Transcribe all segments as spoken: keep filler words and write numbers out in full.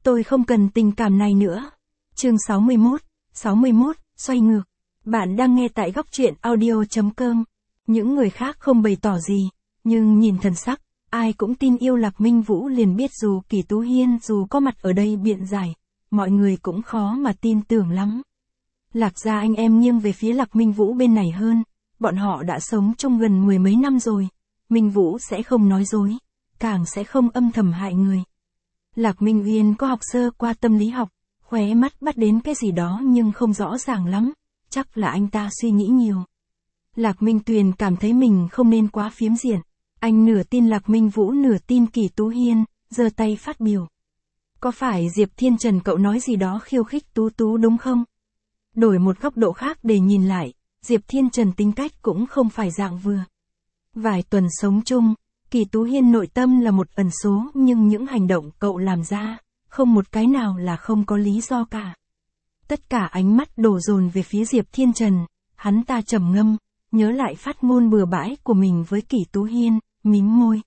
tôi không cần tình cảm này nữa. Chương sáu mươi mốt, sáu mươi mốt, xoay ngược. Bạn đang nghe tại góc truyện audio chấm com. Những người khác không bày tỏ gì, nhưng nhìn thần sắc, ai cũng tin yêu Lạc Minh Vũ liền biết dù Kỷ Tú Hiên dù có mặt ở đây biện giải, mọi người cũng khó mà tin tưởng lắm. Lạc gia anh em nghiêng về phía Lạc Minh Vũ bên này hơn, bọn họ đã sống chung gần mười mấy năm rồi, Minh Vũ sẽ không nói dối, càng sẽ không âm thầm hại người. Lạc Minh Uyên có học sơ qua tâm lý học, khóe mắt bắt đến cái gì đó nhưng không rõ ràng lắm, chắc là anh ta suy nghĩ nhiều. Lạc Minh Tuyền cảm thấy mình không nên quá phiếm diện, anh nửa tin Lạc Minh Vũ nửa tin Kỷ Tú Hiên, giơ tay phát biểu. Có phải Diệp Thiên Trần cậu nói gì đó khiêu khích Tú Tú đúng không? Đổi một góc độ khác để nhìn lại, Diệp Thiên Trần tính cách cũng không phải dạng vừa. Vài tuần sống chung, Kỷ Tú Hiên nội tâm là một ẩn số nhưng những hành động cậu làm ra, không một cái nào là không có lý do cả. Tất cả ánh mắt đổ dồn về phía Diệp Thiên Trần, hắn ta trầm ngâm, nhớ lại phát ngôn bừa bãi của mình với Kỷ Tú Hiên, mím môi.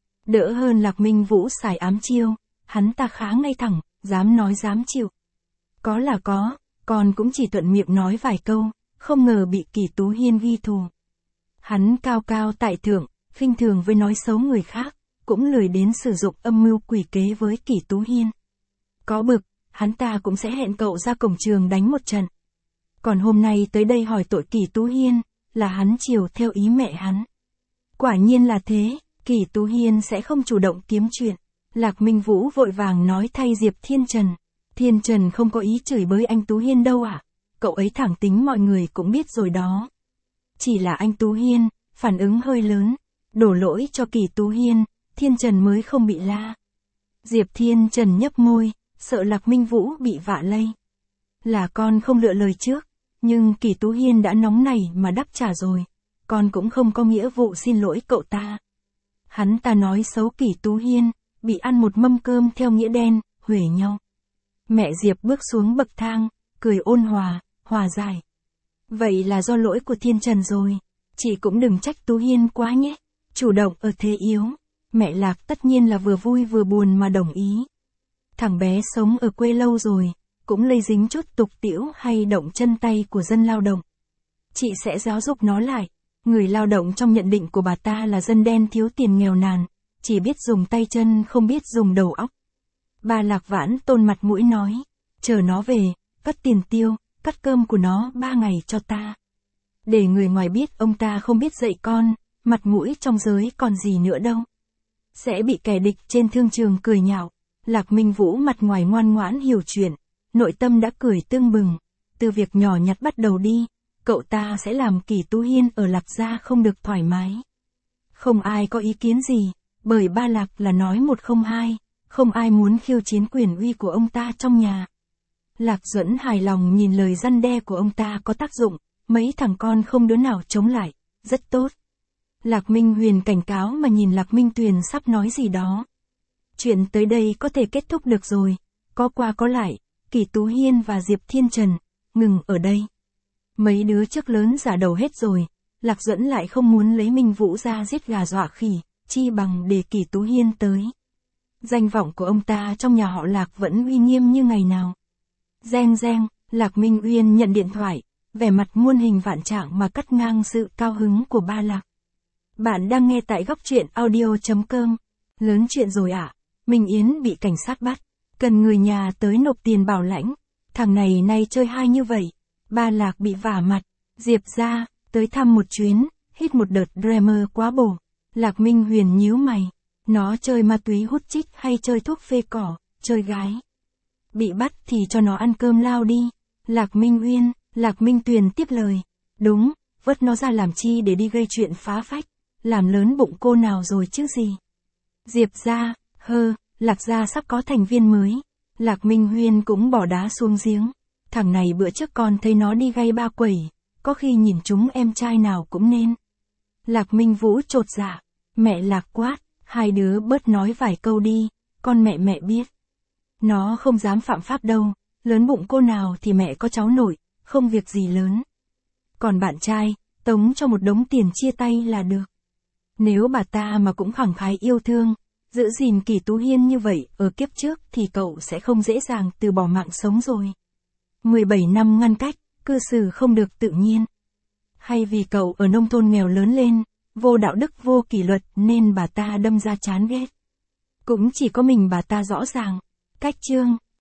Đỡ hơn Lạc Minh Vũ xài ám chiêu, hắn ta khá ngay thẳng, dám nói dám chịu. Có là có, còn cũng chỉ thuận miệng nói vài câu, không ngờ bị Kỷ Tú Hiên ghi thù. Hắn cao cao tại thượng, khinh thường với nói xấu người khác, cũng lười đến sử dụng âm mưu quỷ kế với Kỷ Tú Hiên. Có bực, hắn ta cũng sẽ hẹn cậu ra cổng trường đánh một trận. Còn hôm nay tới đây hỏi tội Kỷ Tú Hiên, là hắn chiều theo ý mẹ hắn. Quả nhiên là thế, Kỷ Tú Hiên sẽ không chủ động kiếm chuyện. Lạc Minh Vũ vội vàng nói thay Diệp Thiên Trần. Thiên Trần không có ý chửi bới anh Tú Hiên đâu ạ. À? Cậu ấy thẳng tính mọi người cũng biết rồi đó. Chỉ là anh Tú Hiên, phản ứng hơi lớn. Đổ lỗi cho Kỷ Tú Hiên, Thiên Trần mới không bị la. Diệp Thiên Trần nhấp môi, sợ Lạc Minh Vũ bị vạ lây. Là con không lựa lời trước, nhưng Kỷ Tú Hiên đã nóng nảy mà đáp trả rồi. Con cũng không có nghĩa vụ xin lỗi cậu ta. Hắn ta nói xấu Kỷ Tú Hiên, bị ăn một mâm cơm theo nghĩa đen, huề nhau. Mẹ Diệp bước xuống bậc thang, cười ôn hòa, hòa giải. Vậy là do lỗi của Thiên Trần rồi. Chị cũng đừng trách Tú Hiên quá nhé. Chủ động ở thế yếu. Mẹ Lạc tất nhiên là vừa vui vừa buồn mà đồng ý. Thằng bé sống ở quê lâu rồi, cũng lây dính chút tục tĩu hay động chân tay của dân lao động. Chị sẽ giáo dục nó lại. Người lao động trong nhận định của bà ta là dân đen thiếu tiền nghèo nàn, chỉ biết dùng tay chân không biết dùng đầu óc. Bà Lạc Vãn tôn mặt mũi nói, chờ nó về, cắt tiền tiêu, cắt cơm của nó ba ngày cho ta. Để người ngoài biết ông ta không biết dạy con, mặt mũi trong giới còn gì nữa đâu. Sẽ bị kẻ địch trên thương trường cười nhạo. Lạc Minh Vũ mặt ngoài ngoan ngoãn hiểu chuyện, nội tâm đã cười tưng bừng. Từ việc nhỏ nhặt bắt đầu đi, cậu ta sẽ làm Kỷ Tú Hiên ở Lạc gia không được thoải mái. Không ai có ý kiến gì, bởi ba Lạc là nói một không hai, không ai muốn khiêu chiến quyền uy của ông ta trong nhà. Lạc Duẫn hài lòng nhìn lời răn đe của ông ta có tác dụng, mấy thằng con không đứa nào chống lại, rất tốt. Lạc Minh Huyền cảnh cáo mà nhìn Lạc Minh Tuyền sắp nói gì đó. Chuyện tới đây có thể kết thúc được rồi, có qua có lại, Kỷ Tú Hiên và Diệp Thiên Trần, ngừng ở đây. Mấy đứa trước lớn giả đầu hết rồi, Lạc Duẫn lại không muốn lấy Minh Vũ ra giết gà dọa khỉ, chi bằng để Kỷ Tú Hiên tới. Danh vọng của ông ta trong nhà họ Lạc vẫn uy nghiêm như ngày nào. Reng reng, Lạc Minh Uyên nhận điện thoại, vẻ mặt muôn hình vạn trạng mà cắt ngang sự cao hứng của ba Lạc. Bạn đang nghe tại góc truyện audio chấm com. Lớn chuyện rồi ạ, à? Minh Yến bị cảnh sát bắt, cần người nhà tới nộp tiền bảo lãnh. Thằng này nay chơi hay như vậy. Ba Lạc bị vả mặt, Diệp ra, tới thăm một chuyến, hít một đợt Dreamer quá bổ. Lạc Minh Huyền nhíu mày, nó chơi ma túy hút chích hay chơi thuốc phê cỏ, chơi gái. Bị bắt thì cho nó ăn cơm lao đi. Lạc Minh Uyên, Lạc Minh Tuyền tiếp lời, đúng, vớt nó ra làm chi để đi gây chuyện phá phách, làm lớn bụng cô nào rồi chứ gì. Diệp ra, hơ, Lạc gia sắp có thành viên mới. Lạc Minh Huyên cũng bỏ đá xuống giếng. Thằng này bữa trước con thấy nó đi gay ba quẩy, có khi nhìn chúng em trai nào cũng nên. Lạc Minh Vũ chột dạ, mẹ Lạc quát, hai đứa bớt nói vài câu đi, con mẹ mẹ biết. Nó không dám phạm pháp đâu, lớn bụng cô nào thì mẹ có cháu nội, không việc gì lớn. Còn bạn trai, tống cho một đống tiền chia tay là được. Nếu bà ta mà cũng khẳng khái yêu thương, Giữ gìn Kỷ Tú Hiên như vậy, ở kiếp trước thì cậu sẽ không dễ dàng từ bỏ mạng sống rồi. mười bảy năm ngăn cách, cư xử không được tự nhiên. Hay vì cậu ở nông thôn nghèo lớn lên, vô đạo đức vô kỷ luật nên bà ta đâm ra chán ghét. Cũng chỉ có mình bà ta rõ ràng. Cách chương